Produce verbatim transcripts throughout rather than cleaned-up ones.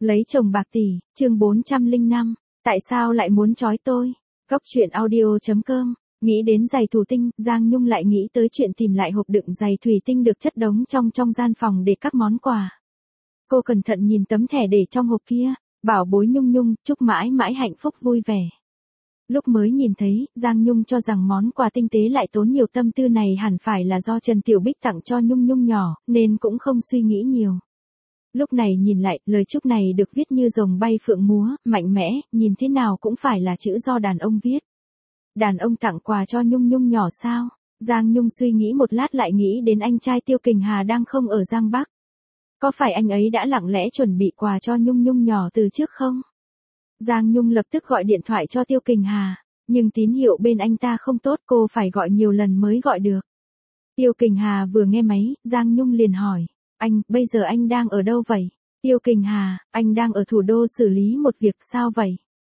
Lấy chồng bạc tỷ, chương bốn trăm lẻ năm, tại sao lại muốn trói tôi? Góc truyện audio chấm com. Nghĩ đến giày thủy tinh, Giang Nhung lại nghĩ tới chuyện tìm lại hộp đựng giày thủy tinh được chất đống trong trong gian phòng để các món quà. Cô cẩn thận nhìn tấm thẻ để trong hộp kia, bảo bối Nhung Nhung, chúc mãi mãi hạnh phúc vui vẻ. Lúc mới nhìn thấy, Giang Nhung cho rằng món quà tinh tế lại tốn nhiều tâm tư này hẳn phải là do Trần Tiểu Bích tặng cho Nhung Nhung nhỏ, nên cũng không suy nghĩ nhiều. Lúc này nhìn lại, lời chúc này được viết như rồng bay phượng múa, mạnh mẽ, nhìn thế nào cũng phải là chữ do đàn ông viết. Đàn ông tặng quà cho Nhung Nhung nhỏ sao? Giang Nhung suy nghĩ một lát lại nghĩ đến anh trai Tiêu Kình Hà đang không ở Giang Bắc. Có phải anh ấy đã lặng lẽ chuẩn bị quà cho Nhung Nhung nhỏ từ trước không? Giang Nhung lập tức gọi điện thoại cho Tiêu Kình Hà, nhưng tín hiệu bên anh ta không tốt, cô phải gọi nhiều lần mới gọi được. Tiêu Kình Hà vừa nghe máy, Giang Nhung liền hỏi, anh, bây giờ anh đang ở đâu vậy? Tiêu Kình Hà, anh đang ở thủ đô xử lý một việc, sao vậy?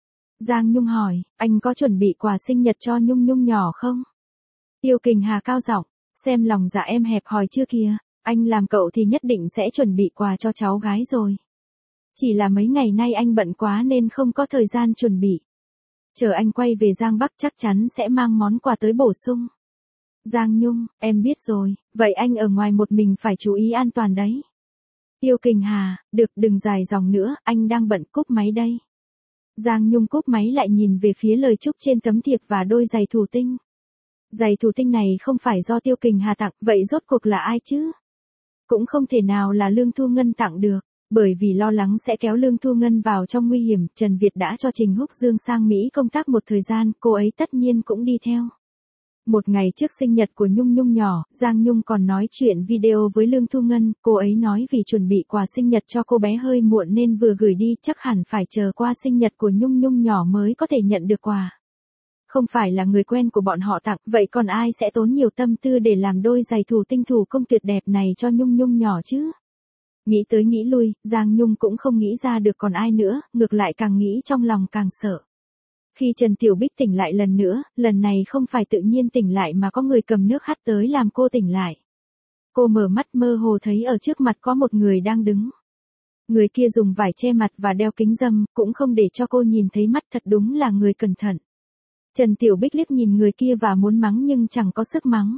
Giang Nhung hỏi, anh có chuẩn bị quà sinh nhật cho Nhung Nhung nhỏ không? Tiêu Kình Hà cao giọng, xem lòng dạ em hẹp hòi chưa kìa, anh làm cậu thì nhất định sẽ chuẩn bị quà cho cháu gái rồi. Chỉ là mấy ngày nay anh bận quá nên không có thời gian chuẩn bị. Chờ anh quay về Giang Bắc chắc chắn sẽ mang món quà tới bổ sung. Giang Nhung, em biết rồi, vậy anh ở ngoài một mình phải chú ý an toàn đấy. Tiêu Kình Hà, được, đừng dài dòng nữa, anh đang bận, cúp máy đây. Giang Nhung cúp máy lại nhìn về phía lời chúc trên tấm thiệp và đôi giày thủy tinh. Giày thủy tinh này không phải do Tiêu Kình Hà tặng, vậy rốt cuộc là ai chứ? Cũng không thể nào là Lương Thu Ngân tặng được. Bởi vì lo lắng sẽ kéo Lương Thu Ngân vào trong nguy hiểm, Trần Việt đã cho Trình Húc Dương sang Mỹ công tác một thời gian, cô ấy tất nhiên cũng đi theo. Một ngày trước sinh nhật của Nhung Nhung nhỏ, Giang Nhung còn nói chuyện video với Lương Thu Ngân, cô ấy nói vì chuẩn bị quà sinh nhật cho cô bé hơi muộn nên vừa gửi đi, chắc hẳn phải chờ qua sinh nhật của Nhung Nhung nhỏ mới có thể nhận được quà. Không phải là người quen của bọn họ tặng, vậy còn ai sẽ tốn nhiều tâm tư để làm đôi giày thủ tinh thủ công tuyệt đẹp này cho Nhung Nhung nhỏ chứ? Nghĩ tới nghĩ lui, Giang Nhung cũng không nghĩ ra được còn ai nữa, ngược lại càng nghĩ trong lòng càng sợ. Khi Trần Tiểu Bích tỉnh lại lần nữa, lần này không phải tự nhiên tỉnh lại mà có người cầm nước hắt tới làm cô tỉnh lại. Cô mở mắt mơ hồ thấy ở trước mặt có một người đang đứng. Người kia dùng vải che mặt và đeo kính râm, cũng không để cho cô nhìn thấy mắt, thật đúng là người cẩn thận. Trần Tiểu Bích liếc nhìn người kia và muốn mắng nhưng chẳng có sức mắng.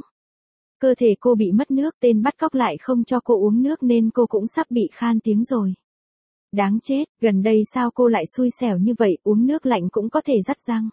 Cơ thể cô bị mất nước, tên bắt cóc lại không cho cô uống nước nên cô cũng sắp bị khan tiếng rồi. Đáng chết, gần đây sao cô lại xui xẻo như vậy, uống nước lạnh cũng có thể rắt răng.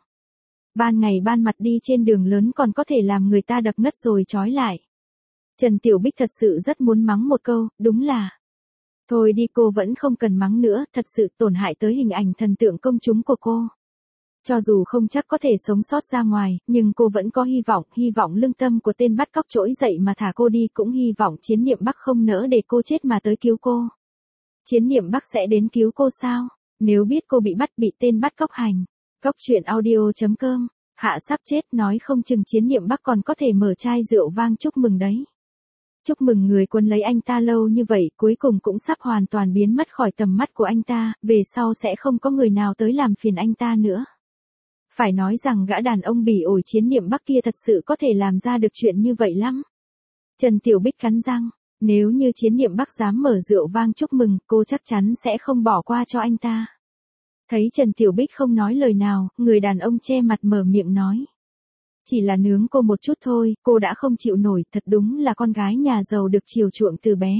Ban ngày ban mặt đi trên đường lớn còn có thể làm người ta đập ngất rồi trói lại. Trần Tiểu Bích thật sự rất muốn mắng một câu, đúng là. Thôi đi, cô vẫn không cần mắng nữa, thật sự tổn hại tới hình ảnh thần tượng công chúng của cô. Cho dù không chắc có thể sống sót ra ngoài, nhưng cô vẫn có hy vọng, hy vọng lương tâm của tên bắt cóc trỗi dậy mà thả cô đi, cũng hy vọng Chiến Niệm Bắc không nỡ để cô chết mà tới cứu cô. Chiến Niệm Bắc sẽ đến cứu cô sao? Nếu biết cô bị bắt, bị tên bắt cóc hành. Góc truyện audio chấm com, Hạ sắp chết, nói không chừng Chiến Niệm Bắc còn có thể mở chai rượu vang chúc mừng đấy. Chúc mừng người quân lấy anh ta lâu như vậy, cuối cùng cũng sắp hoàn toàn biến mất khỏi tầm mắt của anh ta, về sau sẽ không có người nào tới làm phiền anh ta nữa. Phải nói rằng gã đàn ông bỉ ổi Chiến Niệm Bắc kia thật sự có thể làm ra được chuyện như vậy lắm. Trần Tiểu Bích cắn răng, nếu như Chiến Niệm Bắc dám mở rượu vang chúc mừng, cô chắc chắn sẽ không bỏ qua cho anh ta. Thấy Trần Tiểu Bích không nói lời nào, người đàn ông che mặt mở miệng nói. Chỉ là nướng cô một chút thôi, cô đã không chịu nổi, thật đúng là con gái nhà giàu được chiều chuộng từ bé.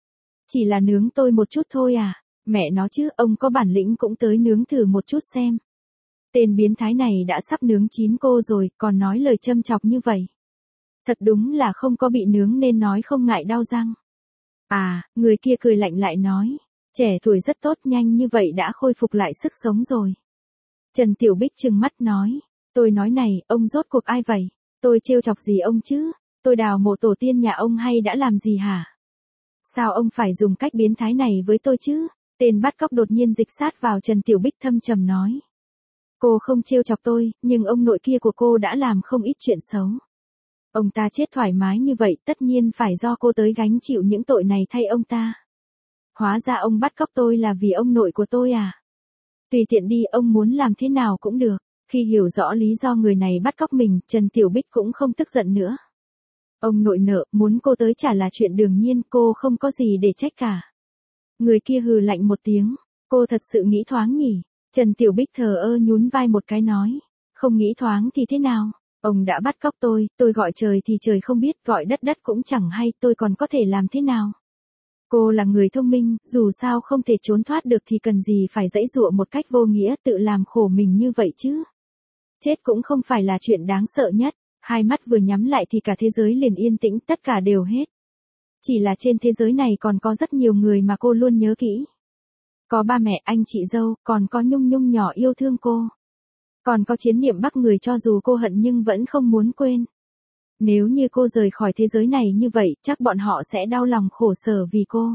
Chỉ là nướng tôi một chút thôi à, mẹ nó chứ, ông có bản lĩnh cũng tới nướng thử một chút xem. Tên biến thái này đã sắp nướng chín cô rồi, còn nói lời châm chọc như vậy. Thật đúng là không có bị nướng nên nói không ngại đau răng. À, người kia cười lạnh lại nói, trẻ tuổi rất tốt, nhanh như vậy đã khôi phục lại sức sống rồi. Trần Tiểu Bích trừng mắt nói, tôi nói này, ông rốt cuộc ai vậy? Tôi trêu chọc gì ông chứ? Tôi đào mộ tổ tiên nhà ông hay đã làm gì hả? Sao ông phải dùng cách biến thái này với tôi chứ? Tên bắt cóc đột nhiên dịch sát vào Trần Tiểu Bích thâm trầm nói. Cô không trêu chọc tôi, nhưng ông nội kia của cô đã làm không ít chuyện xấu. Ông ta chết thoải mái như vậy, tất nhiên phải do cô tới gánh chịu những tội này thay ông ta. Hóa ra ông bắt cóc tôi là vì ông nội của tôi à? Tùy tiện đi, ông muốn làm thế nào cũng được. Khi hiểu rõ lý do người này bắt cóc mình, Trần Tiểu Bích cũng không tức giận nữa. Ông nội nợ, muốn cô tới trả là chuyện đương nhiên, cô không có gì để trách cả. Người kia hừ lạnh một tiếng. Cô thật sự nghĩ thoáng nhỉ? Trần Tiểu Bích thờ ơ nhún vai một cái nói. Không nghĩ thoáng thì thế nào? Ông đã bắt cóc tôi, tôi gọi trời thì trời không biết, gọi đất đất cũng chẳng hay, tôi còn có thể làm thế nào? Cô là người thông minh, dù sao không thể trốn thoát được thì cần gì phải giãy giụa một cách vô nghĩa tự làm khổ mình như vậy chứ? Chết cũng không phải là chuyện đáng sợ nhất. Hai mắt vừa nhắm lại thì cả thế giới liền yên tĩnh, tất cả đều hết. Chỉ là trên thế giới này còn có rất nhiều người mà cô luôn nhớ kỹ. Có ba mẹ, anh chị dâu, còn có Nhung Nhung nhỏ yêu thương cô. Còn có Chiến Niệm Bắc người cho dù cô hận nhưng vẫn không muốn quên. Nếu như cô rời khỏi thế giới này như vậy, chắc bọn họ sẽ đau lòng khổ sở vì cô.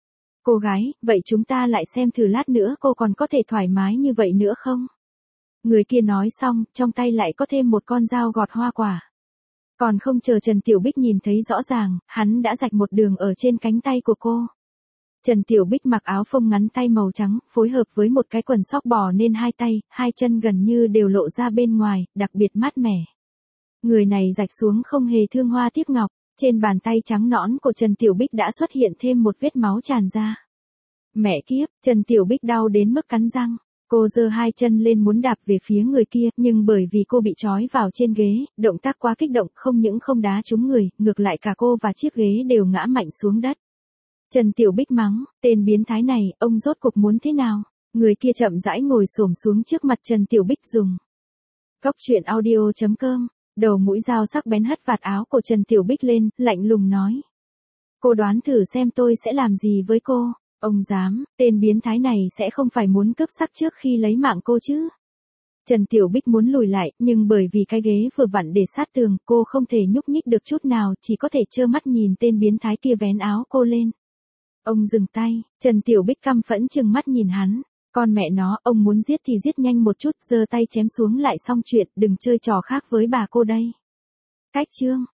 Cô gái, vậy chúng ta lại xem thử lát nữa cô còn có thể thoải mái như vậy nữa không? Người kia nói xong, trong tay lại có thêm một con dao gọt hoa quả. Còn không chờ Trần Tiểu Bích nhìn thấy rõ ràng, hắn đã rạch một đường ở trên cánh tay của cô. Trần Tiểu Bích mặc áo phông ngắn tay màu trắng, phối hợp với một cái quần sóc bò nên hai tay, hai chân gần như đều lộ ra bên ngoài, đặc biệt mát mẻ. Người này rạch xuống không hề thương hoa tiếc ngọc, trên bàn tay trắng nõn của Trần Tiểu Bích đã xuất hiện thêm một vết máu tràn ra. Mẹ kiếp, Trần Tiểu Bích đau đến mức cắn răng. Cô giơ hai chân lên muốn đạp về phía người kia, nhưng bởi vì cô bị trói vào trên ghế, động tác quá kích động, không những không đá trúng người, ngược lại cả cô và chiếc ghế đều ngã mạnh xuống đất. Trần Tiểu Bích mắng, tên biến thái này, ông rốt cuộc muốn thế nào? Người kia chậm rãi ngồi xổm xuống trước mặt Trần Tiểu Bích dùng. Cóc truyện audio chấm com, đầu mũi dao sắc bén hất vạt áo của Trần Tiểu Bích lên, lạnh lùng nói. Cô đoán thử xem tôi sẽ làm gì với cô. Ông dám, tên biến thái này sẽ không phải muốn cướp sắc trước khi lấy mạng cô chứ? Trần Tiểu Bích muốn lùi lại, nhưng bởi vì cái ghế vừa vặn để sát tường, cô không thể nhúc nhích được chút nào, chỉ có thể trơ mắt nhìn tên biến thái kia vén áo cô lên. Ông dừng tay, Trần Tiểu Bích căm phẫn trừng mắt nhìn hắn. Con mẹ nó, ông muốn giết thì giết nhanh một chút, giơ tay chém xuống lại xong chuyện, đừng chơi trò khác với bà cô đây. Cách chương.